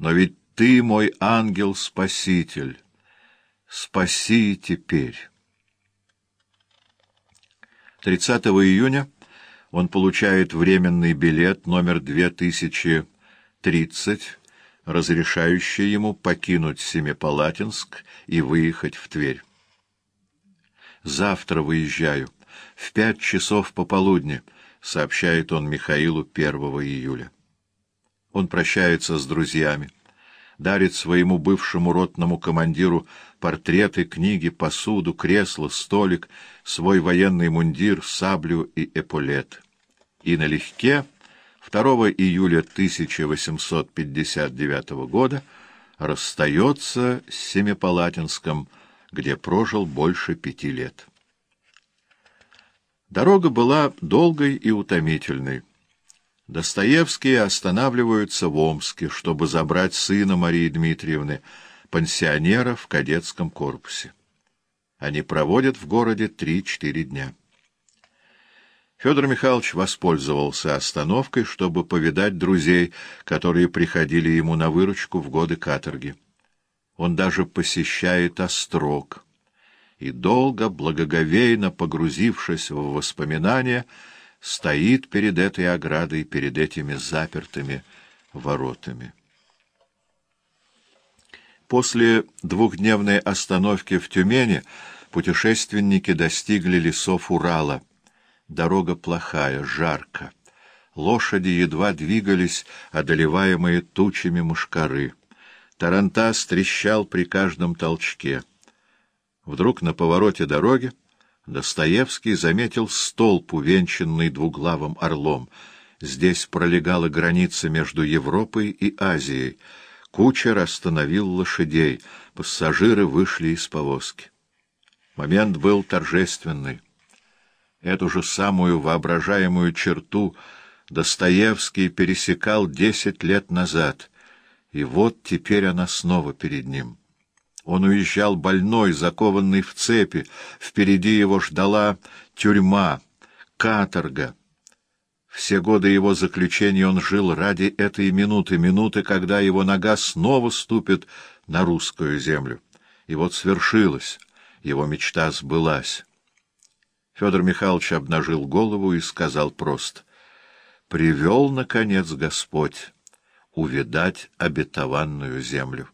Но ведь ты мой ангел-спаситель. Спаси теперь. 30 июня он получает временный билет номер 2030, разрешающий ему покинуть Семипалатинск и выехать в Тверь. «Завтра выезжаю, в 5 часов пополудни», — сообщает он Михаилу 1 июля. Он прощается с друзьями, дарит своему бывшему ротному командиру портреты, книги, посуду, кресло, столик, свой военный мундир, саблю и эполет. И налегке 2 июля 1859 года расстается с Семипалатинском, где прожил больше 5 лет. Дорога была долгой и утомительной. Достоевские останавливаются в Омске, чтобы забрать сына Марии Дмитриевны, пансионера в кадетском корпусе. Они проводят в городе 3-4 дня. Федор Михайлович воспользовался остановкой, чтобы повидать друзей, которые приходили ему на выручку в годы каторги. Он даже посещает Острог и, долго, благоговейно погрузившись в воспоминания, стоит перед этой оградой, перед этими запертыми воротами. После двухдневной остановки в Тюмени путешественники достигли лесов Урала. Дорога плохая, жарко. Лошади едва двигались, одолеваемые тучами мушкары. Тарантас трещал при каждом толчке. Вдруг на повороте дороги Достоевский заметил столб, увенчанный двуглавым орлом. Здесь пролегала граница между Европой и Азией. Кучер остановил лошадей, пассажиры вышли из повозки. Момент был торжественный. Эту же самую воображаемую черту Достоевский пересекал 10 лет назад, и вот теперь она снова перед ним. Он уезжал больной, закованный в цепи, впереди его ждала тюрьма, каторга. Все годы его заключения он жил ради этой минуты, когда его нога снова ступит на русскую землю. И вот свершилось, его мечта сбылась. Федор Михайлович обнажил голову и сказал просто: «Привел, наконец, Господь увидать обетованную землю».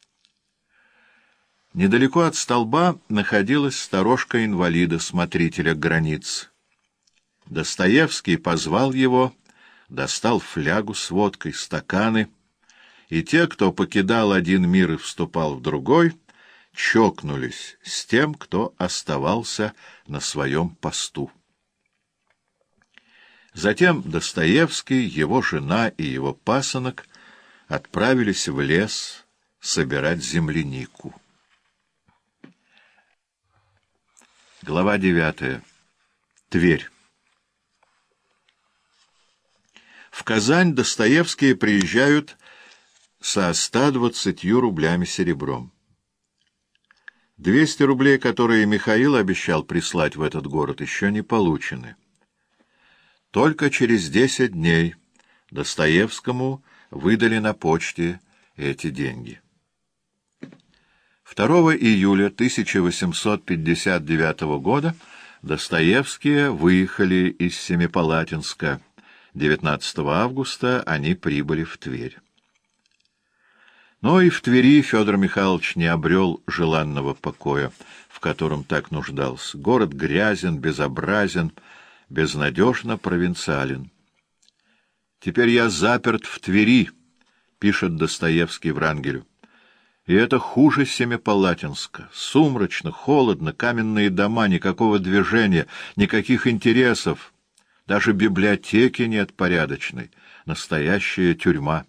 Недалеко от столба находилась сторожка инвалида, смотрителя границ. Достоевский позвал его, достал флягу с водкой, стаканы, и те, кто покидал один мир и вступал в другой, чокнулись с тем, кто оставался на своем посту. Затем Достоевский, его жена и его пасынок отправились в лес собирать землянику. Глава 9. Тверь. В Казань Достоевские приезжают со 120 рублями серебром. 200 рублей, которые Михаил обещал прислать в этот город, еще не получены. Только через 10 дней Достоевскому выдали на почте эти деньги. 2 июля 1859 года Достоевские выехали из Семипалатинска. 19 августа они прибыли в Тверь. Но и в Твери Федор Михайлович не обрел желанного покоя, в котором так нуждался. Город грязен, безобразен, безнадежно провинциален. «Теперь я заперт в Твери», — пишет Достоевский Врангелю. «И это хуже Семипалатинска. Сумрачно, холодно, каменные дома, никакого движения, никаких интересов. Даже библиотеки нет порядочной. Настоящая тюрьма».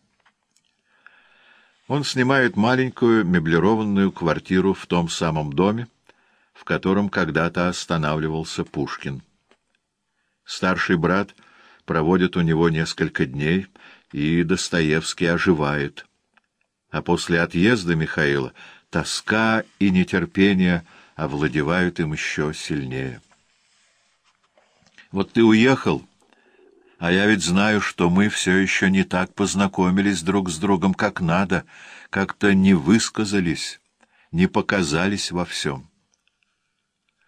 Он снимает маленькую меблированную квартиру в том самом доме, в котором когда-то останавливался Пушкин. Старший брат проводит у него несколько дней, и Достоевский оживает. А после отъезда Михаила тоска и нетерпение овладевают им еще сильнее. «Вот ты уехал, А я ведь знаю, что мы все еще не так познакомились друг с другом, как надо, как-то не высказались, не показались во всем.